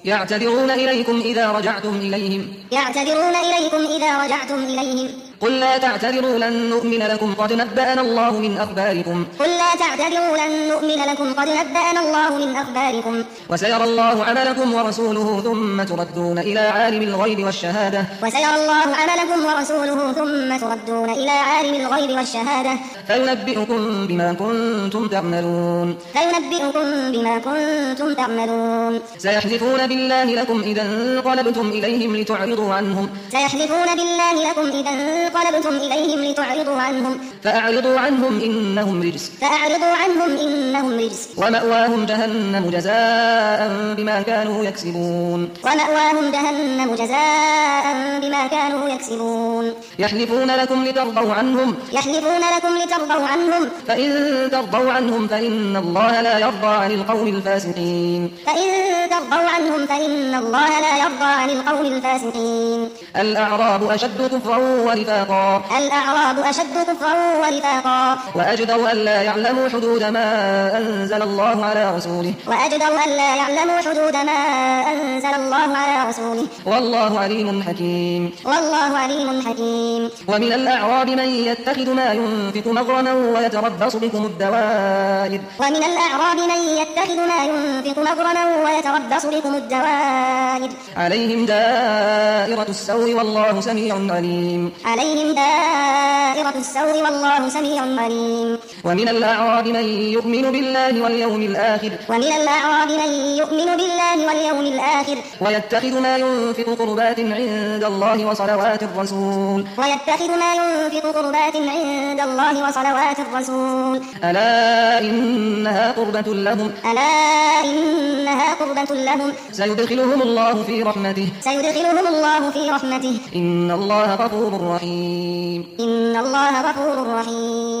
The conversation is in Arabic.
يعتذرون إليكم إذا رجعتم إليهم قل لا تعتذروا لن نؤمن لكم قد نبأنا الله من أخباركم وسيرى الله عملكم ورسوله ثم تردون إلى عالم الغيب والشهادة فينبئكم بما كنتم تعملون سيحلفون بالله لكم إذا انقلبتم إليهم لتعرضوا عنهم فأعرضوا عنهم إنهم رجس ومأواهم جهنم جزاء بما كانوا يكسبون يحلفون لكم لترضوا عنهم فإن ترضوا عنهم فإن الله لا يرضى عن القوم الفاسقين الأعراب أشد كفرا ونفاقا وأجدر أن لا يعلموا حدود ما أنزل الله على رسوله والله عليم حكيم ومن الأعراب من يتخذ ما ينفق مغرما ويتربص بكم الدوائر عليهم دائرة السوء والله سميع عليم ومن الأعراب من يؤمن بالله واليوم الآخر ويتخذ ما ينفق قربات عند الله وصلوات الرسول ألا إنها قربة لهم سيدخلهم الله في رحمته إن الله غفور رحيم